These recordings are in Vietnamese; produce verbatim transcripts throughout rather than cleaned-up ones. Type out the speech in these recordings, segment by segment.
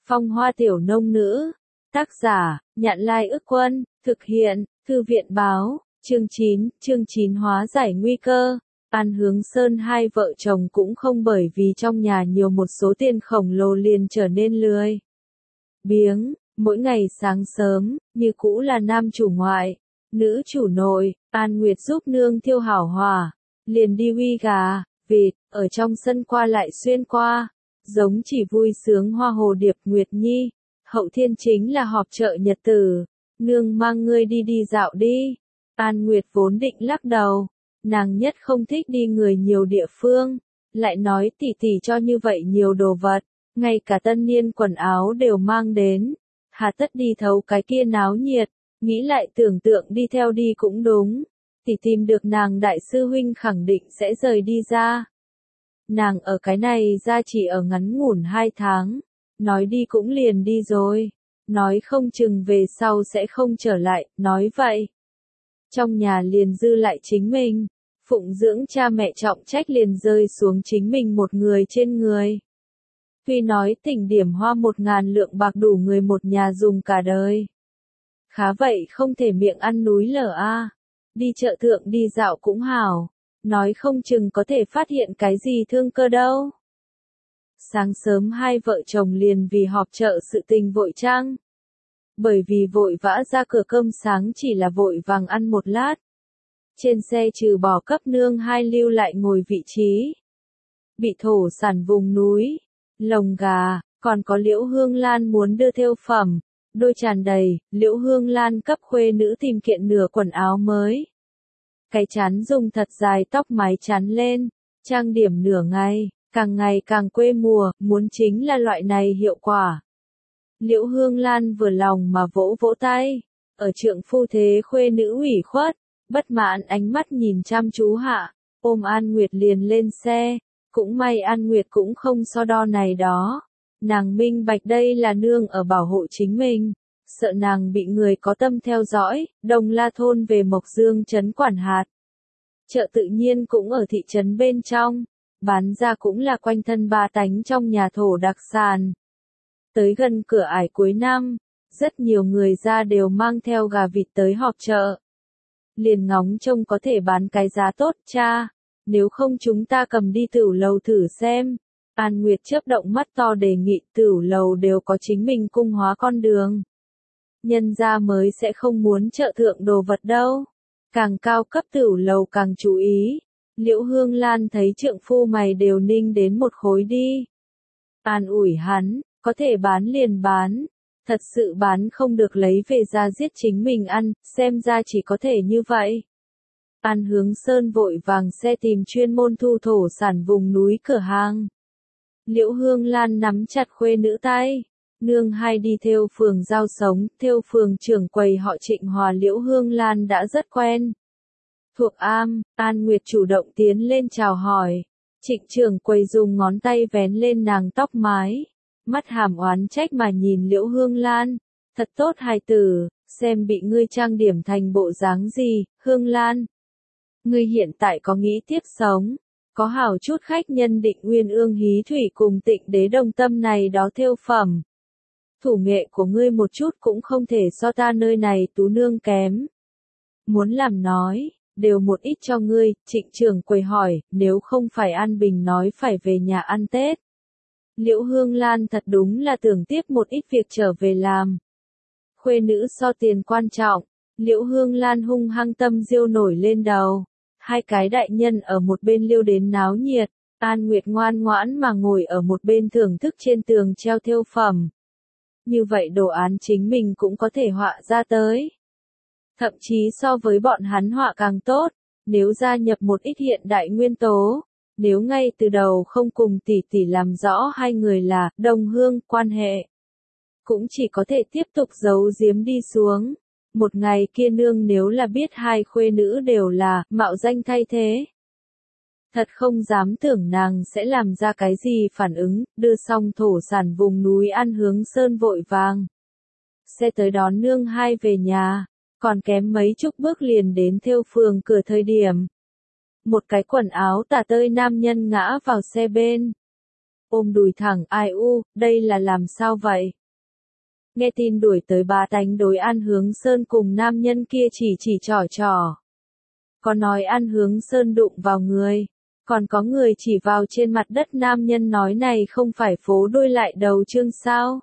Phong hoa tiểu nông nữ. Tác giả, Nhạn Lai Ức Quân, thực hiện, Thư viện báo, chương chín, chương chín hóa giải nguy cơ. An Hướng Sơn hai vợ chồng cũng không bởi vì trong nhà nhiều một số tiền khổng lồ liền trở nên lười biếng, mỗi ngày sáng sớm, như cũ là nam chủ ngoại, nữ chủ nội, An Nguyệt giúp nương thiêu hảo hỏa, liền đi uy gà, vịt, ở trong sân qua lại xuyên qua, giống chỉ vui sướng hoa hồ điệp Nguyệt Nhi. Hậu thiên chính là họp chợ nhật tử, nương mang ngươi đi đi dạo đi. An Nguyệt vốn định lắc đầu, nàng nhất không thích đi người nhiều địa phương, lại nói tỉ tỉ cho như vậy nhiều đồ vật, ngay cả tân niên quần áo đều mang đến, hà tất đi thấu cái kia náo nhiệt, nghĩ lại tưởng tượng đi theo đi cũng đúng, tỉ tìm được nàng đại sư huynh khẳng định sẽ rời đi ra. Nàng ở cái này ra chỉ ở ngắn ngủn hai tháng. Nói đi cũng liền đi rồi, nói không chừng về sau sẽ không trở lại, nói vậy. Trong nhà liền dư lại chính mình, phụng dưỡng cha mẹ trọng trách liền rơi xuống chính mình một người trên người. Tuy nói tỉnh điểm hoa một ngàn lượng bạc đủ người một nhà dùng cả đời. Khá vậy không thể miệng ăn núi lở a. Đi chợ thượng đi dạo cũng hảo, nói không chừng có thể phát hiện cái gì thương cơ đâu. Sáng sớm hai vợ chồng liền vì họp chợ sự tình vội trang. Bởi vì vội vã ra cửa cơm sáng chỉ là vội vàng ăn một lát. Trên xe trừ bỏ cấp nương hai lưu lại ngồi vị trí. Bị thổ sản vùng núi, lồng gà, còn có Liễu Hương Lan muốn đưa theo phẩm. Đôi tràn đầy, Liễu Hương Lan cấp khuê nữ tìm kiện nửa quần áo mới. Cái chán dùng thật dài tóc mái chán lên, trang điểm nửa ngày. Càng ngày càng quê mùa, muốn chính là loại này hiệu quả. Liễu Hương Lan vừa lòng mà vỗ vỗ tay, ở trượng phu thế khuê nữ ủy khuất, bất mãn ánh mắt nhìn chăm chú hạ, ôm An Nguyệt liền lên xe, cũng may An Nguyệt cũng không so đo này đó. Nàng minh bạch đây là nương ở bảo hộ chính mình, sợ nàng bị người có tâm theo dõi, Đồng La thôn về Mộc Dương trấn quản hạt. Chợ tự nhiên cũng ở thị trấn bên trong. Bán ra cũng là quanh thân ba tánh trong nhà thổ đặc sản. Tới gần cửa ải cuối năm, rất nhiều người ra đều mang theo gà vịt tới họp chợ. Liền ngóng trông có thể bán cái giá tốt cha, nếu không chúng ta cầm đi tửu lầu thử xem. An Nguyệt chớp động mắt to đề nghị tửu lầu đều có chính mình cung hóa con đường. Nhân gia mới sẽ không muốn chợ thượng đồ vật đâu. Càng cao cấp tửu lầu càng chú ý. Liễu Hương Lan thấy trượng phu mày đều ninh đến một khối đi. An ủi hắn, có thể bán liền bán. Thật sự bán không được lấy về ra giết chính mình ăn, xem ra chỉ có thể như vậy. An Hướng Sơn vội vàng xe tìm chuyên môn thu thổ sản vùng núi cửa hàng. Liễu Hương Lan nắm chặt khuê nữ tay. Nương hai đi theo phường giao sống, theo phường trưởng quầy họ Trịnh Hòa Liễu Hương Lan đã rất quen. Thuộc am, An Nguyệt chủ động tiến lên chào hỏi. Trịnh trưởng quầy dùng ngón tay vén lên nàng tóc mái. Mắt hàm oán trách mà nhìn Liễu Hương Lan. Thật tốt hài tử, xem bị ngươi trang điểm thành bộ dáng gì, Hương Lan. Ngươi hiện tại có nghĩ tiếp sống. Có hảo chút khách nhân định Nguyên Ương Hí Thủy cùng Tịnh Đế Đồng Tâm này đó thêu phẩm. Thủ nghệ của ngươi một chút cũng không thể so ta nơi này tú nương kém. Muốn làm nói. Đều một ít cho ngươi, trịnh trưởng quầy hỏi, nếu không phải An Bình nói phải về nhà ăn Tết. Liễu Hương Lan thật đúng là tưởng tiếp một ít việc trở về làm. Khuê nữ so tiền quan trọng, Liễu Hương Lan hung hăng tâm diêu nổi lên đầu. Hai cái đại nhân ở một bên liêu đến náo nhiệt, An Nguyệt ngoan ngoãn mà ngồi ở một bên thưởng thức trên tường treo thêu phẩm. Như vậy đồ án chính mình cũng có thể họa ra tới. Thậm chí so với bọn hắn họa càng tốt, nếu gia nhập một ít hiện đại nguyên tố, nếu ngay từ đầu không cùng tỷ tỷ làm rõ hai người là đồng hương quan hệ, cũng chỉ có thể tiếp tục giấu giếm đi xuống. Một ngày kia nương nếu là biết hai khuê nữ đều là mạo danh thay thế, thật không dám tưởng nàng sẽ làm ra cái gì phản ứng. Đưa xong thổ sản vùng núi An Hướng Sơn vội vàng xe tới đón nương hai về nhà. Còn kém mấy chục bước liền đến theo phường cửa thời điểm. Một cái quần áo tả tơi nam nhân ngã vào xe bên. Ôm đùi thẳng ai u, đây là làm sao vậy? nghe tin đuổi tới bá tánh đối An Hướng Sơn cùng nam nhân kia chỉ chỉ trò trò. Có nói An Hướng Sơn đụng vào người, còn có người chỉ vào trên mặt đất nam nhân nói này không phải phố đôi lại đầu chương sao.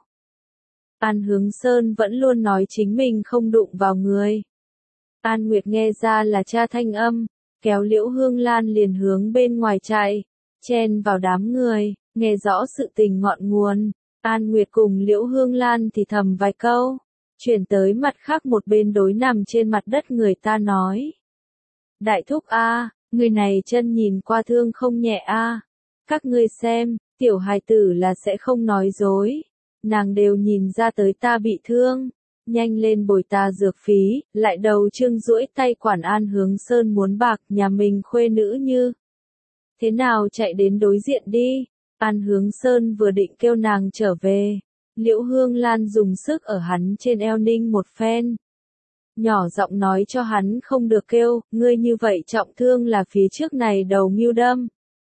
An Hướng Sơn vẫn luôn nói chính mình không đụng vào người. An Nguyệt nghe ra là cha thanh âm, kéo Liễu Hương Lan liền hướng bên ngoài chạy, chen vào đám người, nghe rõ sự tình ngọn nguồn. An Nguyệt cùng Liễu Hương Lan thì thầm vài câu, chuyển tới mặt khác một bên đối nằm trên mặt đất người ta nói. Đại thúc a, người này chân nhìn qua thương không nhẹ a. Các ngươi xem, tiểu hài tử là sẽ không nói dối. Nàng đều nhìn ra tới ta bị thương. Nhanh lên bồi ta dược phí, lại đầu trương duỗi tay quản An Hướng Sơn muốn bạc nhà mình khuê nữ như. Thế nào chạy đến đối diện đi. An Hướng Sơn vừa định kêu nàng trở về. Liễu Hương Lan dùng sức ở hắn trên eo ninh một phen. Nhỏ giọng nói cho hắn không được kêu, ngươi như vậy trọng thương là phía trước này đầu ngưu đâm.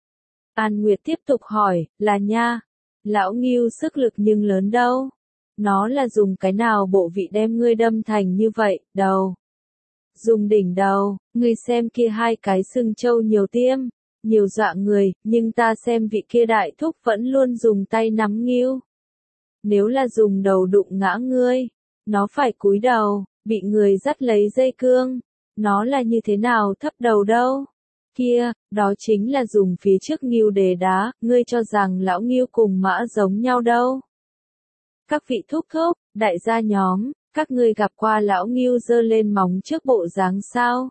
An Nguyệt tiếp tục hỏi, là nha, lão ngưu sức lực nhưng lớn đâu. Nó là dùng cái nào bộ vị đem ngươi đâm thành như vậy, đầu. Dùng đỉnh đầu, ngươi xem kia hai cái sừng trâu nhiều tiêm, nhiều dọa người, nhưng ta xem vị kia đại thúc vẫn luôn dùng tay nắm ngưu. Nếu là dùng đầu đụng ngã ngươi, nó phải cúi đầu, bị người dắt lấy dây cương, nó là như thế nào thấp đầu đâu. Kia, đó chính là dùng phía trước ngưu để đá, ngươi cho rằng lão ngưu cùng mã giống nhau đâu. Các vị thúc thúc, đại gia nhóm, các ngươi gặp qua lão ngưu giơ lên móng trước bộ dáng sao?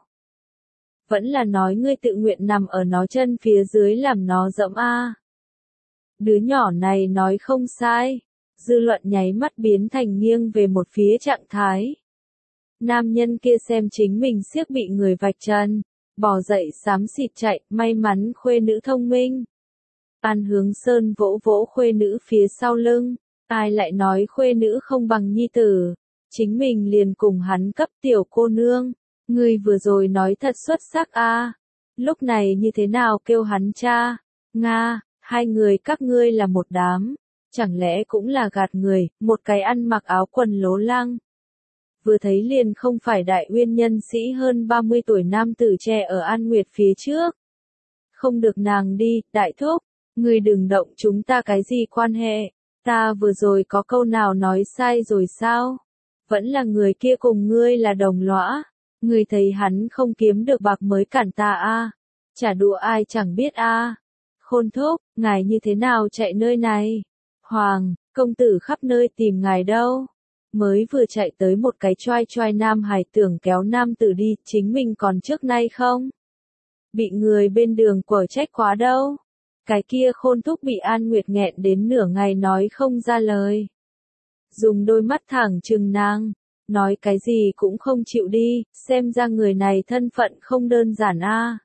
Vẫn là nói ngươi tự nguyện nằm ở nó chân phía dưới làm nó dẫm a. Đứa nhỏ này nói không sai. Dư luận nháy mắt biến thành nghiêng về một phía trạng thái. Nam nhân kia xem chính mình siếc bị người vạch trần, bò dậy xám xịt chạy, may mắn khuê nữ thông minh. An Hướng Sơn vỗ vỗ khuê nữ phía sau lưng, ai lại nói khuê nữ không bằng nhi tử, chính mình liền cùng hắn cấp tiểu cô nương, ngươi vừa rồi nói thật xuất sắc a. Lúc này như thế nào kêu hắn cha, Nga, hai người các ngươi là một đám. Chẳng lẽ cũng là gạt người, một cái ăn mặc áo quần lố lăng. Vừa thấy liền không phải đại uyên nhân sĩ hơn ba mươi tuổi nam tử trẻ ở An Nguyệt phía trước. Không được nàng đi, đại thúc, ngươi đừng động chúng ta cái gì quan hệ, ta vừa rồi có câu nào nói sai rồi sao? Vẫn là người kia cùng ngươi là đồng lõa, ngươi thấy hắn không kiếm được bạc mới cản ta a, trả đũa ai chẳng biết a. Khôn thúc, ngài như thế nào chạy nơi này? Hoàng, công tử khắp nơi tìm ngài đâu. Mới vừa chạy tới một cái choai choai nam hài tưởng kéo nam tử đi, chính mình còn trước nay không? Bị người bên đường quở trách quá đâu. Cái kia khôn thúc bị An Nguyệt nghẹn đến nửa ngày nói không ra lời. Dùng đôi mắt thẳng trừng nàng, nói cái gì cũng không chịu đi, xem ra người này thân phận không đơn giản a.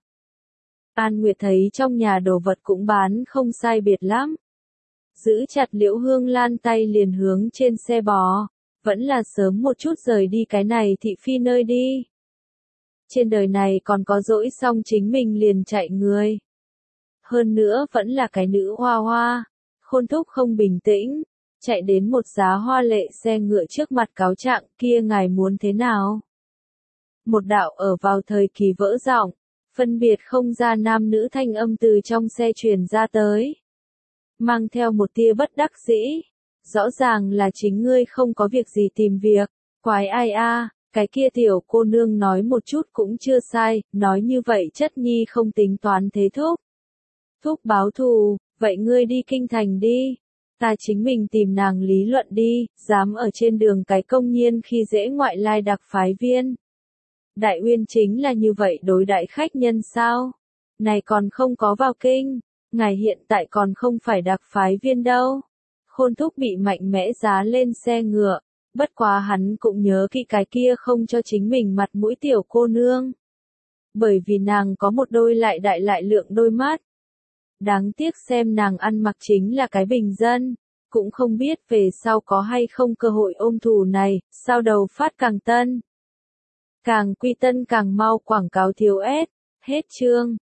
An Nguyệt thấy trong nhà đồ vật cũng bán không sai biệt lắm. Giữ chặt Liễu Hương Lan tay liền hướng trên xe bò, vẫn là sớm một chút rời đi cái này thị phi nơi đi. Trên đời này còn có dỗi xong chính mình liền chạy người. Hơn nữa vẫn là cái nữ hoa hoa, khôn thúc không bình tĩnh, chạy đến một giá hoa lệ xe ngựa trước mặt cáo trạng kia ngài muốn thế nào? Một đạo ở vào thời kỳ vỡ giọng, phân biệt không ra nam nữ thanh âm từ trong xe truyền ra tới. Mang theo một tia bất đắc dĩ. Rõ ràng là chính ngươi không có việc gì tìm việc. Quái ai a, cái kia tiểu cô nương nói một chút cũng chưa sai, nói như vậy chất nhi không tính toán thế thúc. Thúc báo thù, vậy ngươi đi kinh thành đi. Ta chính mình tìm nàng lý luận đi, dám ở trên đường cái công nhiên khi dễ ngoại lai đặc phái viên. Đại Uyên chính là như vậy đối đại khách nhân sao? Này còn không có vào kinh. Ngài hiện tại còn không phải đặc phái viên đâu. Khôn thúc bị mạnh mẽ giá lên xe ngựa, bất quá hắn cũng nhớ kỹ cái kia không cho chính mình mặt mũi tiểu cô nương. Bởi vì nàng có một đôi lại đại lại lượng đôi mắt. Đáng tiếc xem nàng ăn mặc chính là cái bình dân, cũng không biết về sau có hay không cơ hội ôm thù này, sao đầu phát càng tân. Càng quy tân càng mau quảng cáo thiếu ép, hết chương.